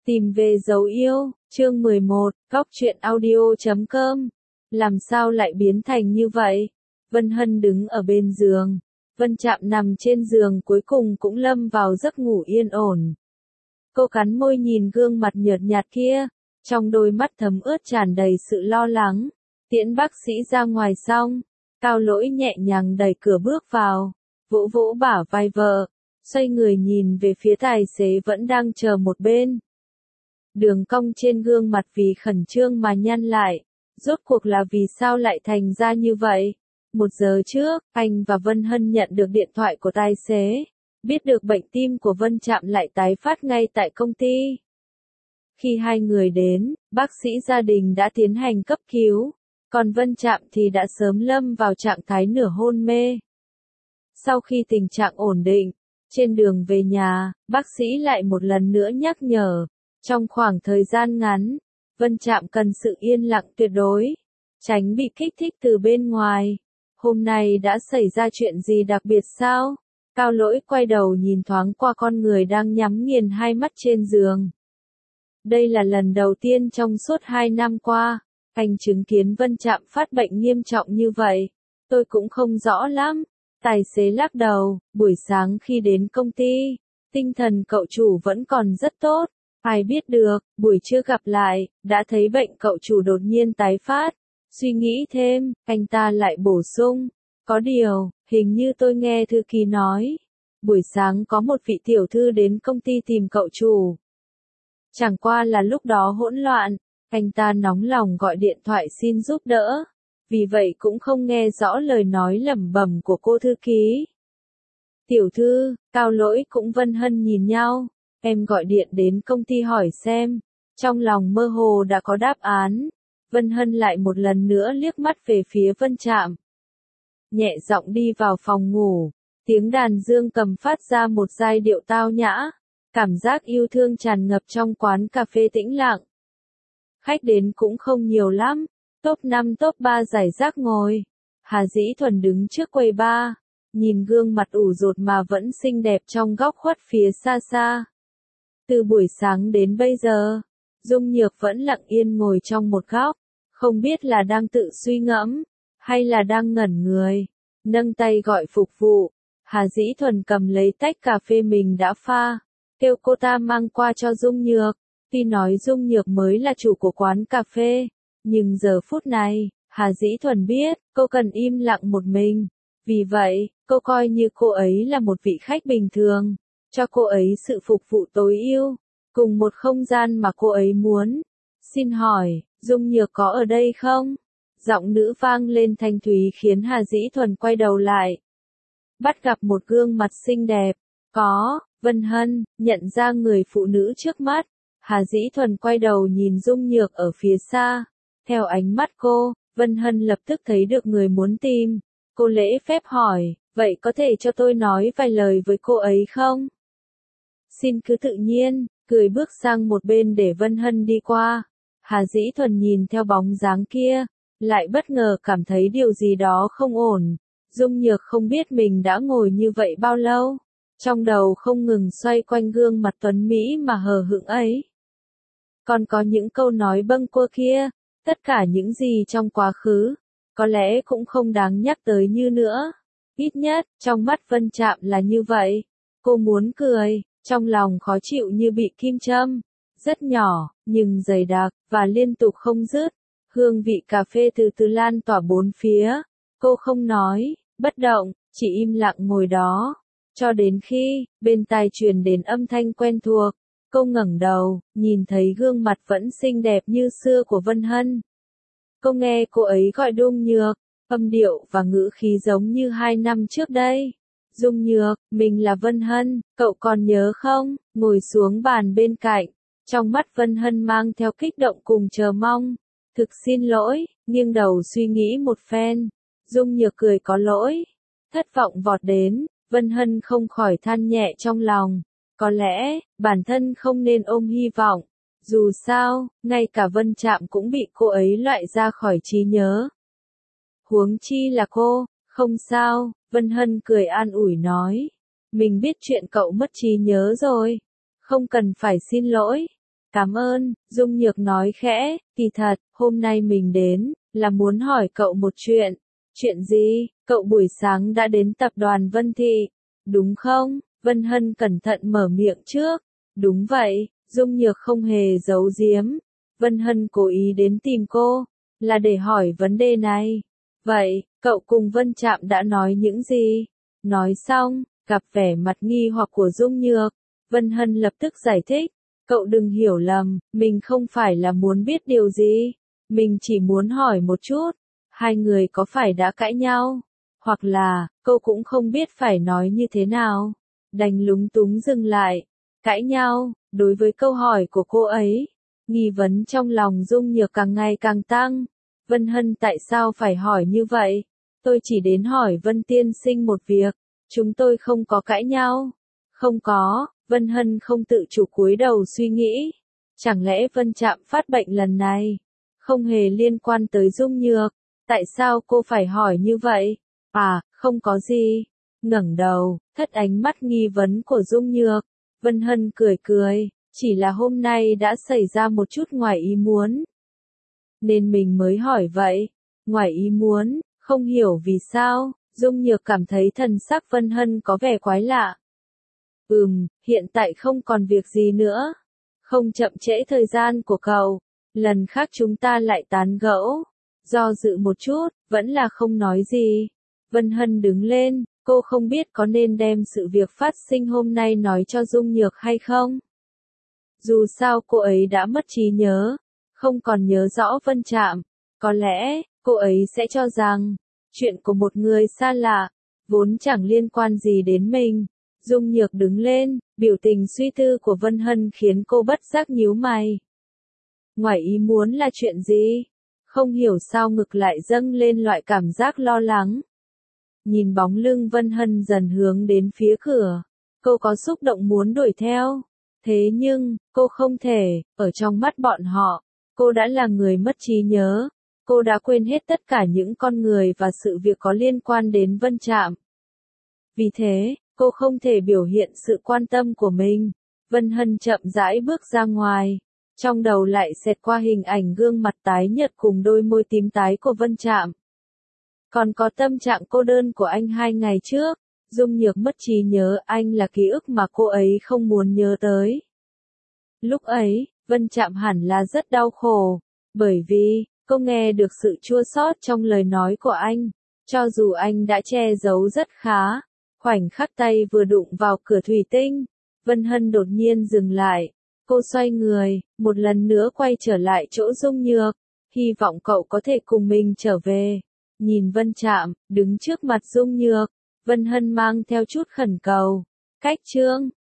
Tìm về dấu yêu, chương 11, góc truyện audio.com. Làm sao lại biến thành như vậy? Vân Hân đứng ở bên giường. Vân Trạm nằm trên giường cuối cùng cũng lâm vào giấc ngủ yên ổn. Cô cắn môi nhìn gương mặt nhợt nhạt kia, trong đôi mắt thấm ướt tràn đầy sự lo lắng. Tiễn bác sĩ ra ngoài xong, Cao Lỗi nhẹ nhàng đẩy cửa bước vào, vỗ vỗ bả vai vợ, xoay người nhìn về phía tài xế vẫn đang chờ một bên. Đường cong trên gương mặt vì khẩn trương mà nhăn lại, rốt cuộc là vì sao lại thành ra như vậy? 1 giờ trước, anh và Vân Hân nhận được điện thoại của tài xế, biết được bệnh tim của Vân Trạm lại tái phát ngay tại công ty. Khi hai người đến, bác sĩ gia đình đã tiến hành cấp cứu, còn Vân Trạm thì đã sớm lâm vào trạng thái nửa hôn mê. Sau khi tình trạng ổn định, trên đường về nhà, bác sĩ lại một lần nữa nhắc nhở, trong khoảng thời gian ngắn, Vân Trạm cần sự yên lặng tuyệt đối, tránh bị kích thích từ bên ngoài. Hôm nay đã xảy ra chuyện gì đặc biệt sao? Cao Lỗi quay đầu nhìn thoáng qua con người đang nhắm nghiền hai mắt trên giường. Đây là lần đầu tiên trong suốt 2 năm qua, anh chứng kiến Vân Trạm phát bệnh nghiêm trọng như vậy. Tôi cũng không rõ lắm. Tài xế lắc đầu, buổi sáng khi đến công ty, tinh thần cậu chủ vẫn còn rất tốt. Ai biết được, buổi trưa gặp lại, đã thấy bệnh cậu chủ đột nhiên tái phát. Suy nghĩ thêm, anh ta lại bổ sung. Có điều, hình như tôi nghe thư ký nói. Buổi sáng có một vị tiểu thư đến công ty tìm cậu chủ. Chẳng qua là lúc đó hỗn loạn, anh ta nóng lòng gọi điện thoại xin giúp đỡ. Vì vậy cũng không nghe rõ lời nói lẩm bẩm của cô thư ký. Tiểu thư, Cao Lỗi cũng Vân Hân nhìn nhau. Em gọi điện đến công ty hỏi xem. Trong lòng mơ hồ đã có đáp án. Vân Hân lại một lần nữa liếc mắt về phía Vân Trạm. Nhẹ giọng đi vào phòng ngủ. Tiếng đàn dương cầm phát ra một giai điệu tao nhã. Cảm giác yêu thương tràn ngập trong quán cà phê tĩnh lặng. Khách đến cũng không nhiều lắm. Top 5 top 3 rải rác ngồi. Hà Dĩ Thuần đứng trước quầy bar. Nhìn gương mặt ủ rột mà vẫn xinh đẹp trong góc khuất phía xa xa. Từ buổi sáng đến bây giờ, Dung Nhược vẫn lặng yên ngồi trong một góc, không biết là đang tự suy ngẫm, hay là đang ngẩn người, nâng tay gọi phục vụ. Hà Dĩ Thuần cầm lấy tách cà phê mình đã pha, kêu cô ta mang qua cho Dung Nhược. Tuy nói Dung Nhược mới là chủ của quán cà phê, nhưng giờ phút này, Hà Dĩ Thuần biết, cô cần im lặng một mình. Vì vậy, cô coi như cô ấy là một vị khách bình thường. Cho cô ấy sự phục vụ tối ưu, cùng một không gian mà cô ấy muốn. Xin hỏi, Dung Nhược có ở đây không? Giọng nữ vang lên thanh thúy khiến Hà Dĩ Thuần quay đầu lại. Bắt gặp một gương mặt xinh đẹp. Có, Vân Hân, nhận ra người phụ nữ trước mắt. Hà Dĩ Thuần quay đầu nhìn Dung Nhược ở phía xa. Theo ánh mắt cô, Vân Hân lập tức thấy được người muốn tìm. Cô lễ phép hỏi, vậy có thể cho tôi nói vài lời với cô ấy không? Xin cứ tự nhiên, cười bước sang một bên để Vân Hân đi qua. Hà Dĩ Thuần nhìn theo bóng dáng kia, lại bất ngờ cảm thấy điều gì đó không ổn. Dung Nhược không biết mình đã ngồi như vậy bao lâu. Trong đầu không ngừng xoay quanh gương mặt tuấn Mỹ mà hờ hững ấy. Còn có những câu nói bâng quơ kia, tất cả những gì trong quá khứ, có lẽ cũng không đáng nhắc tới như nữa. Ít nhất, trong mắt Vân Trạm là như vậy. Cô muốn cười. Trong lòng khó chịu như bị kim châm, rất nhỏ, nhưng dày đặc, và liên tục không dứt. Hương vị cà phê từ từ lan tỏa bốn phía. Cô không nói, bất động, chỉ im lặng ngồi đó. Cho đến khi, bên tai truyền đến âm thanh quen thuộc, cô ngẩng đầu, nhìn thấy gương mặt vẫn xinh đẹp như xưa của Vân Hân. Cô nghe cô ấy gọi Dung Nhược, âm điệu và ngữ khí giống như 2 năm trước đây. Dung Nhược, mình là Vân Hân, cậu còn nhớ không? Ngồi xuống bàn bên cạnh, trong mắt Vân Hân mang theo kích động cùng chờ mong. Thực xin lỗi, nghiêng đầu suy nghĩ một phen. Dung Nhược cười có lỗi. Thất vọng vọt đến, Vân Hân không khỏi than nhẹ trong lòng. Có lẽ, bản thân không nên ôm hy vọng. Dù sao, ngay cả Vân Trạm cũng bị cô ấy loại ra khỏi trí nhớ. Huống chi là cô, không sao. Vân Hân cười an ủi nói. Mình biết chuyện cậu mất trí nhớ rồi. Không cần phải xin lỗi. Cảm ơn, Dung Nhược nói khẽ, kỳ thật, hôm nay mình đến, là muốn hỏi cậu một chuyện. Chuyện gì? Cậu buổi sáng đã đến tập đoàn Vân Thị, đúng không? Vân Hân cẩn thận mở miệng trước. Đúng vậy, Dung Nhược không hề giấu giếm. Vân Hân cố ý đến tìm cô, là để hỏi vấn đề này. Vậy, cậu cùng Vân Trạm đã nói những gì? Nói xong, gặp vẻ mặt nghi hoặc của Dung Nhược, Vân Hân lập tức giải thích. Cậu đừng hiểu lầm, mình không phải là muốn biết điều gì. Mình chỉ muốn hỏi một chút, hai người có phải đã cãi nhau? Hoặc là, cô cũng không biết phải nói như thế nào. Đành lúng túng dừng lại. Cãi nhau, đối với câu hỏi của cô ấy, nghi vấn trong lòng Dung Nhược càng ngày càng tăng. Vân Hân tại sao phải hỏi như vậy? Tôi chỉ đến hỏi Vân tiên sinh một việc. Chúng tôi không có cãi nhau. Không có, Vân Hân không tự chủ cúi đầu suy nghĩ. Chẳng lẽ Vân Trạm phát bệnh lần này không hề liên quan tới Dung Nhược? Tại sao cô phải hỏi như vậy? À, không có gì. Ngẩng đầu, thất ánh mắt nghi vấn của Dung Nhược. Vân Hân cười cười, chỉ là hôm nay đã xảy ra một chút ngoài ý muốn. Nên mình mới hỏi vậy. Ngoài ý muốn, không hiểu vì sao, Dung Nhược cảm thấy thần sắc Vân Hân có vẻ quái lạ. Hiện tại không còn việc gì nữa. Không chậm trễ thời gian của cậu. Lần khác chúng ta lại tán gẫu. Do dự một chút, vẫn là không nói gì. Vân Hân đứng lên, cô không biết có nên đem sự việc phát sinh hôm nay nói cho Dung Nhược hay không. Dù sao cô ấy đã mất trí nhớ, không còn nhớ rõ Vân Trạm. Có lẽ, cô ấy sẽ cho rằng, chuyện của một người xa lạ, vốn chẳng liên quan gì đến mình. Dung Nhược đứng lên, biểu tình suy tư của Vân Hân khiến cô bất giác nhíu mày. Ngoài ý muốn là chuyện gì? Không hiểu sao ngực lại dâng lên loại cảm giác lo lắng. Nhìn bóng lưng Vân Hân dần hướng đến phía cửa, cô có xúc động muốn đuổi theo. Thế nhưng, cô không thể, ở trong mắt bọn họ, cô đã là người mất trí nhớ. Cô đã quên hết tất cả những con người và sự việc có liên quan đến Vân Trạm. Vì thế, cô không thể biểu hiện sự quan tâm của mình. Vân Hân chậm rãi bước ra ngoài. Trong đầu lại xẹt qua hình ảnh gương mặt tái nhợt cùng đôi môi tím tái của Vân Trạm. Còn có tâm trạng cô đơn của anh 2 ngày trước. Dung Nhược mất trí nhớ anh là ký ức mà cô ấy không muốn nhớ tới. Lúc ấy, Vân Trạm hẳn là rất đau khổ. Bởi vì, cô nghe được sự chua xót trong lời nói của anh. Cho dù anh đã che giấu rất khá. Khoảnh khắc tay vừa đụng vào cửa thủy tinh, Vân Hân đột nhiên dừng lại. Cô xoay người, một lần nữa quay trở lại chỗ Dung Nhược. Hy vọng cậu có thể cùng mình trở về. Nhìn Vân Trạm, đứng trước mặt Dung Nhược, Vân Hân mang theo chút khẩn cầu. Cách chương